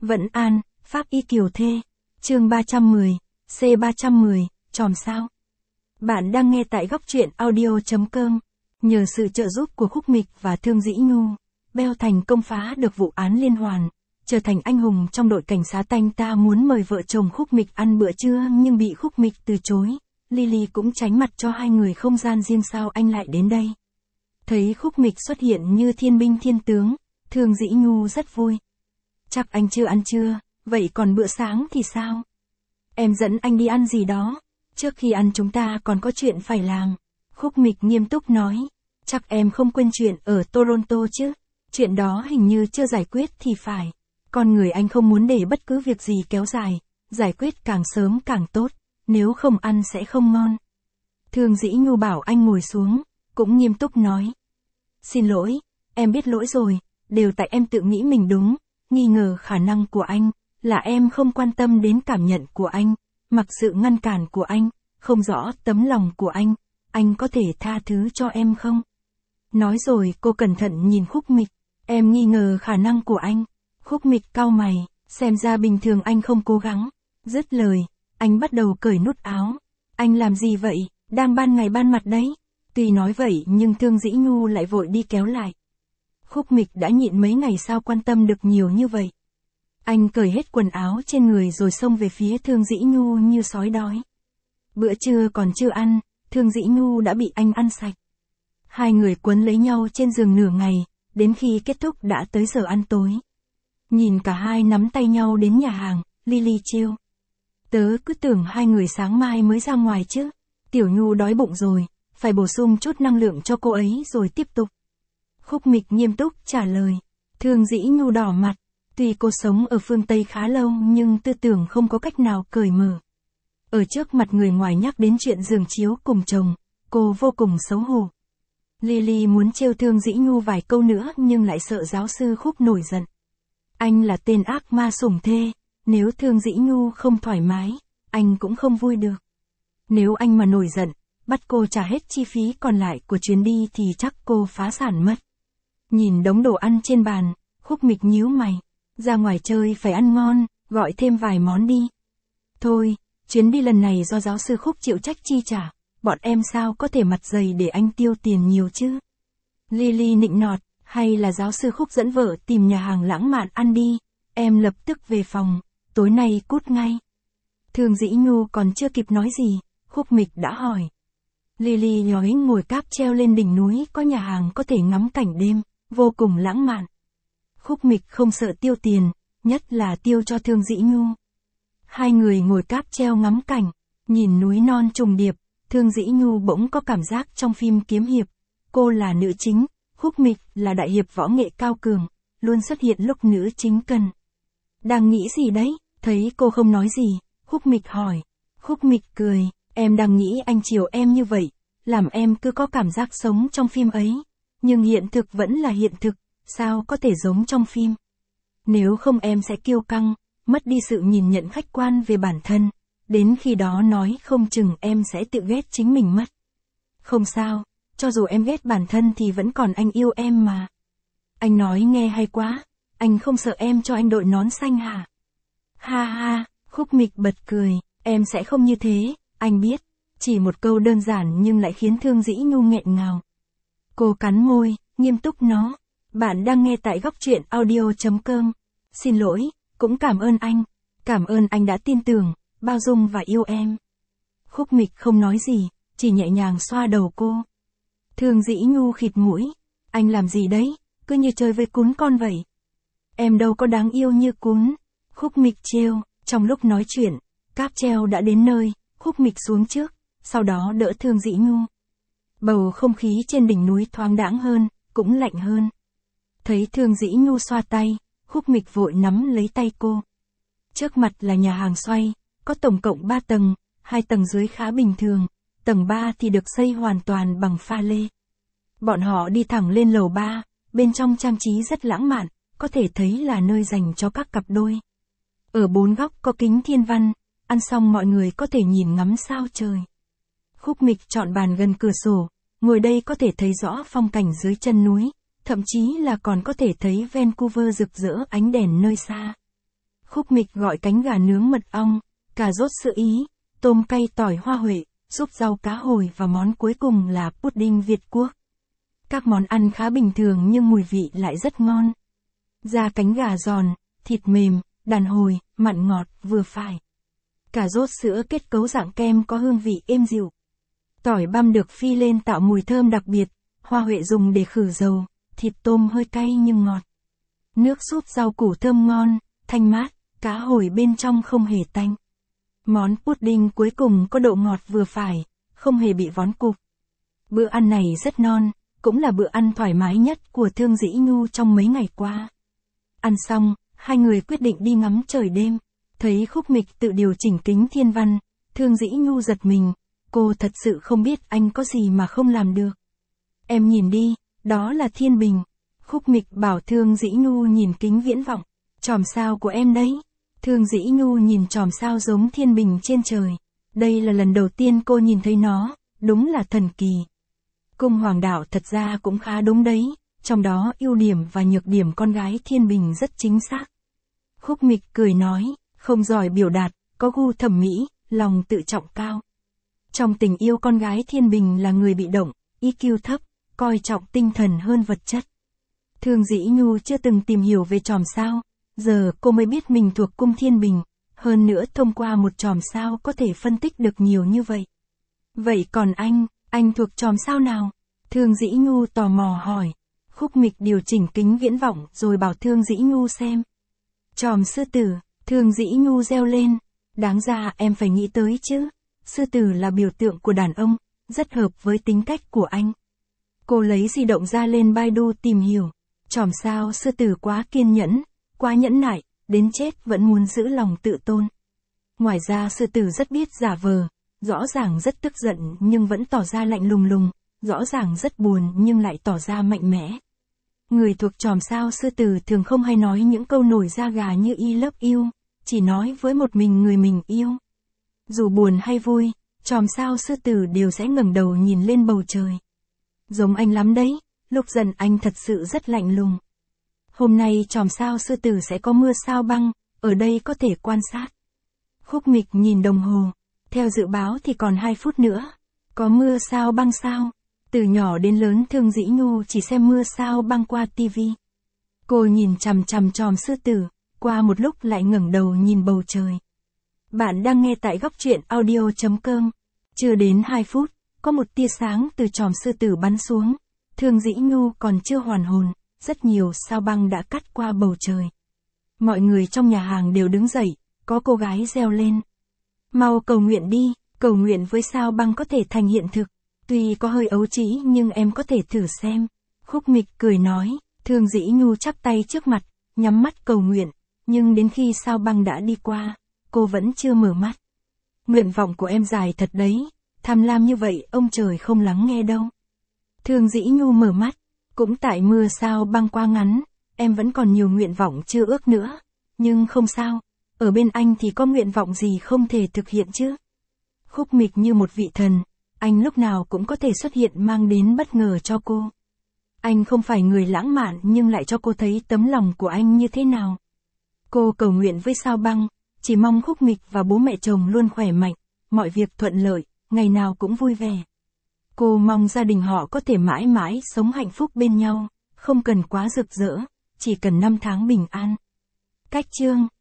Vẫn An, Pháp Y Kiều Thê. Chương 310, C310, chòm sao. Bạn đang nghe tại góc truyện audio.com. Nhờ sự trợ giúp của Khúc Mịch và Thương Dĩ Nhu, Beo thành công phá được vụ án liên hoàn, trở thành anh hùng trong đội cảnh sát. Anh ta muốn mời vợ chồng Khúc Mịch ăn bữa trưa nhưng bị Khúc Mịch từ chối. Lily cũng tránh mặt cho hai người không gian riêng. Sao anh lại đến đây? Thấy Khúc Mịch xuất hiện như thiên binh thiên tướng, Thương Dĩ Nhu rất vui. Chắc anh chưa ăn trưa, vậy còn bữa sáng thì sao? Em dẫn anh đi ăn gì đó, trước khi ăn chúng ta còn có chuyện phải làm. Khúc Mịch nghiêm túc nói, chắc em không quên chuyện ở Toronto chứ? Chuyện đó hình như chưa giải quyết thì phải. Con người anh không muốn để bất cứ việc gì kéo dài, giải quyết càng sớm càng tốt, nếu không ăn sẽ không ngon. Thương Dĩ Nhu bảo anh ngồi xuống, cũng nghiêm túc nói. Xin lỗi, em biết lỗi rồi, đều tại em tự nghĩ mình đúng, nghi ngờ khả năng của anh, là em không quan tâm đến cảm nhận của anh, mặc sự ngăn cản của anh, không rõ tấm lòng của anh có thể tha thứ cho em không? Nói rồi cô cẩn thận nhìn Khúc Mịch, em nghi ngờ khả năng của anh. Khúc Mịch cau mày, xem ra bình thường anh không cố gắng. Dứt lời, anh bắt đầu cởi nút áo. Anh làm gì vậy, đang ban ngày ban mặt đấy. Tuy nói vậy nhưng Thương Dĩ Nhu lại vội đi kéo lại. Khúc Mịch đã nhịn mấy ngày sao quan tâm được nhiều như vậy. Anh cởi hết quần áo trên người rồi xông về phía Thương Dĩ Nhu như sói đói. Bữa trưa còn chưa ăn, Thương Dĩ Nhu đã bị anh ăn sạch. Hai người quấn lấy nhau trên giường nửa ngày, đến khi kết thúc đã tới giờ ăn tối. Nhìn cả hai nắm tay nhau đến nhà hàng, Lily trêu. Tớ cứ tưởng hai người sáng mai mới ra ngoài chứ. Tiểu Nhu đói bụng rồi, phải bổ sung chút năng lượng cho cô ấy rồi tiếp tục. Khúc Mịch nghiêm túc trả lời. Thương Dĩ Nhu đỏ mặt. Tuy cô sống ở phương Tây khá lâu nhưng tư tưởng không có cách nào cởi mở. Ở trước mặt người ngoài nhắc đến chuyện giường chiếu cùng chồng, cô vô cùng xấu hổ. Lily muốn trêu Thương Dĩ Nhu vài câu nữa nhưng lại sợ giáo sư Khúc nổi giận. Anh là tên ác ma sủng thê, nếu Thương Dĩ Nhu không thoải mái, anh cũng không vui được. Nếu anh mà nổi giận, bắt cô trả hết chi phí còn lại của chuyến đi thì chắc cô phá sản mất. Nhìn đống đồ ăn trên bàn, Khúc Mịch nhíu mày. Ra ngoài chơi phải ăn ngon, gọi thêm vài món đi. Thôi, chuyến đi lần này do giáo sư Khúc chịu trách chi trả, bọn em sao có thể mặt dày để anh tiêu tiền nhiều chứ? Lily nịnh nọt, hay là giáo sư Khúc dẫn vợ tìm nhà hàng lãng mạn ăn đi, em lập tức về phòng, tối nay cút ngay. Thương Dĩ Nhu còn chưa kịp nói gì, Khúc Mịch đã hỏi. Lily nhói ngồi cáp treo lên đỉnh núi có nhà hàng có thể ngắm cảnh đêm, vô cùng lãng mạn. Khúc Mịch không sợ tiêu tiền, nhất là tiêu cho Thương Dĩ Nhu. Hai người ngồi cáp treo ngắm cảnh, nhìn núi non trùng điệp, Thương Dĩ Nhu bỗng có cảm giác trong phim kiếm hiệp. Cô là nữ chính, Khúc Mịch là đại hiệp võ nghệ cao cường, luôn xuất hiện lúc nữ chính cần. Đang nghĩ gì đấy? Thấy cô không nói gì, Khúc Mịch hỏi. Khúc Mịch cười, em đang nghĩ anh chiều em như vậy, làm em cứ có cảm giác sống trong phim ấy. Nhưng hiện thực vẫn là hiện thực, sao có thể giống trong phim? Nếu không em sẽ kiêu căng, mất đi sự nhìn nhận khách quan về bản thân. Đến khi đó nói không chừng em sẽ tự ghét chính mình mất. Không sao, cho dù em ghét bản thân thì vẫn còn anh yêu em mà. Anh nói nghe hay quá, anh không sợ em cho anh đội nón xanh hả? Ha ha, Khúc Mịch bật cười, em sẽ không như thế, anh biết. Chỉ một câu đơn giản nhưng lại khiến Thương Dĩ Nhu nghẹn ngào. Cô cắn môi, nghiêm túc nó. Bạn đang nghe tại góc truyện audio.com. Xin lỗi, cũng cảm ơn anh đã tin tưởng, bao dung và yêu em. Khúc Mịch không nói gì, chỉ nhẹ nhàng xoa đầu cô. Thương Dĩ Nhu khịt mũi, anh làm gì đấy, cứ như chơi với cún con vậy. Em đâu có đáng yêu như cún. Khúc Mịch trêu, trong lúc nói chuyện, cáp treo đã đến nơi, Khúc Mịch xuống trước, sau đó đỡ Thương Dĩ Nhu. Bầu không khí trên đỉnh núi thoáng đãng hơn, cũng lạnh hơn. Thấy Thương Dĩ Nhu xoa tay, Khúc Mịch vội nắm lấy tay cô. Trước mặt là nhà hàng xoay, có tổng cộng 3 tầng, 2 tầng dưới khá bình thường, tầng 3 thì được xây hoàn toàn bằng pha lê. Bọn họ đi thẳng lên lầu 3, bên trong trang trí rất lãng mạn, có thể thấy là nơi dành cho các cặp đôi. Ở 4 góc có kính thiên văn, ăn xong mọi người có thể nhìn ngắm sao trời. Khúc Mịch chọn bàn gần cửa sổ, ngồi đây có thể thấy rõ phong cảnh dưới chân núi, thậm chí là còn có thể thấy Vancouver rực rỡ ánh đèn nơi xa. Khúc Mịch gọi cánh gà nướng mật ong, cà rốt sữa Ý, tôm cay tỏi hoa huệ, súp rau cá hồi và món cuối cùng là pudding Việt Quốc. Các món ăn khá bình thường nhưng mùi vị lại rất ngon. Da cánh gà giòn, thịt mềm, đàn hồi, mặn ngọt, vừa phải. Cà rốt sữa kết cấu dạng kem có hương vị êm dịu. Tỏi băm được phi lên tạo mùi thơm đặc biệt, hoa huệ dùng để khử dầu, thịt tôm hơi cay nhưng ngọt. Nước súp rau củ thơm ngon, thanh mát, cá hồi bên trong không hề tanh. Món pudding cuối cùng có độ ngọt vừa phải, không hề bị vón cục. Bữa ăn này rất non, cũng là bữa ăn thoải mái nhất của Thương Dĩ Nhu trong mấy ngày qua. Ăn xong, hai người quyết định đi ngắm trời đêm. Thấy Khúc Mịch tự điều chỉnh kính thiên văn, Thương Dĩ Nhu giật mình, cô thật sự không biết anh có gì mà không làm được. Em nhìn đi, đó là thiên bình. Khúc Mịch bảo Thương Dĩ Nhu nhìn kính viễn vọng, chòm sao của em đấy. Thương Dĩ Nhu nhìn chòm sao giống thiên bình trên trời. Đây là lần đầu tiên cô nhìn thấy nó, đúng là thần kỳ. Cung Hoàng Đạo thật ra cũng khá đúng đấy, trong đó ưu điểm và nhược điểm con gái thiên bình rất chính xác. Khúc Mịch cười nói, không giỏi biểu đạt, có gu thẩm mỹ, lòng tự trọng cao. Trong tình yêu con gái thiên bình là người bị động, EQ thấp, coi trọng tinh thần hơn vật chất. Thương Dĩ Nhu chưa từng tìm hiểu về chòm sao, giờ cô mới biết mình thuộc cung thiên bình, hơn nữa thông qua một chòm sao có thể phân tích được nhiều như vậy. Vậy còn anh thuộc chòm sao nào? Thương Dĩ Nhu tò mò hỏi. Khúc Mịch điều chỉnh kính viễn vọng rồi bảo Thương Dĩ Nhu xem. Chòm sư tử, Thương Dĩ Nhu reo lên. Đáng ra em phải nghĩ tới chứ. Sư tử là biểu tượng của đàn ông, rất hợp với tính cách của anh. Cô lấy di động ra lên Baidu tìm hiểu. Chòm sao sư tử quá kiên nhẫn, quá nhẫn nại, đến chết vẫn muốn giữ lòng tự tôn. Ngoài ra sư tử rất biết giả vờ, rõ ràng rất tức giận nhưng vẫn tỏ ra lạnh lùng lùng, rõ ràng rất buồn nhưng lại tỏ ra mạnh mẽ. Người thuộc chòm sao sư tử thường không hay nói những câu nổi da gà như I love you, chỉ nói với một mình người mình yêu. Dù buồn hay vui, chòm sao sư tử đều sẽ ngẩng đầu nhìn lên bầu trời. Giống anh lắm đấy, lúc giận anh thật sự rất lạnh lùng. Hôm nay chòm sao sư tử sẽ có mưa sao băng, ở đây có thể quan sát. Khúc Mịch nhìn đồng hồ, theo dự báo thì còn 2 phút nữa. Có mưa sao băng sao? Từ nhỏ đến lớn Thương Dĩ Nhu chỉ xem mưa sao băng qua tivi. Cô nhìn chằm chằm chòm sư tử, qua một lúc lại ngẩng đầu nhìn bầu trời. Bạn đang nghe tại góc truyện audio.com. Chưa đến 2 phút, có một tia sáng từ chòm sư tử bắn xuống. Thương Dĩ Nhu còn chưa hoàn hồn, rất nhiều sao băng đã cắt qua bầu trời. Mọi người trong nhà hàng đều đứng dậy, có cô gái reo lên. Mau cầu nguyện đi, cầu nguyện với sao băng có thể thành hiện thực. Tuy có hơi ấu trĩ nhưng em có thể thử xem. Khúc Mịch cười nói, Thương Dĩ Nhu chắp tay trước mặt, nhắm mắt cầu nguyện, nhưng đến khi sao băng đã đi qua, cô vẫn chưa mở mắt. Nguyện vọng của em dài thật đấy, tham lam như vậy ông trời không lắng nghe đâu. Thương Dĩ Nhu mở mắt, cũng tại mưa sao băng qua ngắn, em vẫn còn nhiều nguyện vọng chưa ước nữa. Nhưng không sao, ở bên anh thì có nguyện vọng gì không thể thực hiện chứ. Khúc Mịch như một vị thần, anh lúc nào cũng có thể xuất hiện mang đến bất ngờ cho cô. Anh không phải người lãng mạn nhưng lại cho cô thấy tấm lòng của anh như thế nào. Cô cầu nguyện với sao băng, chỉ mong Khúc Mịch và bố mẹ chồng luôn khỏe mạnh, mọi việc thuận lợi, ngày nào cũng vui vẻ. Cô mong gia đình họ có thể mãi mãi sống hạnh phúc bên nhau, không cần quá rực rỡ, chỉ cần 5 tháng bình an. Cách chương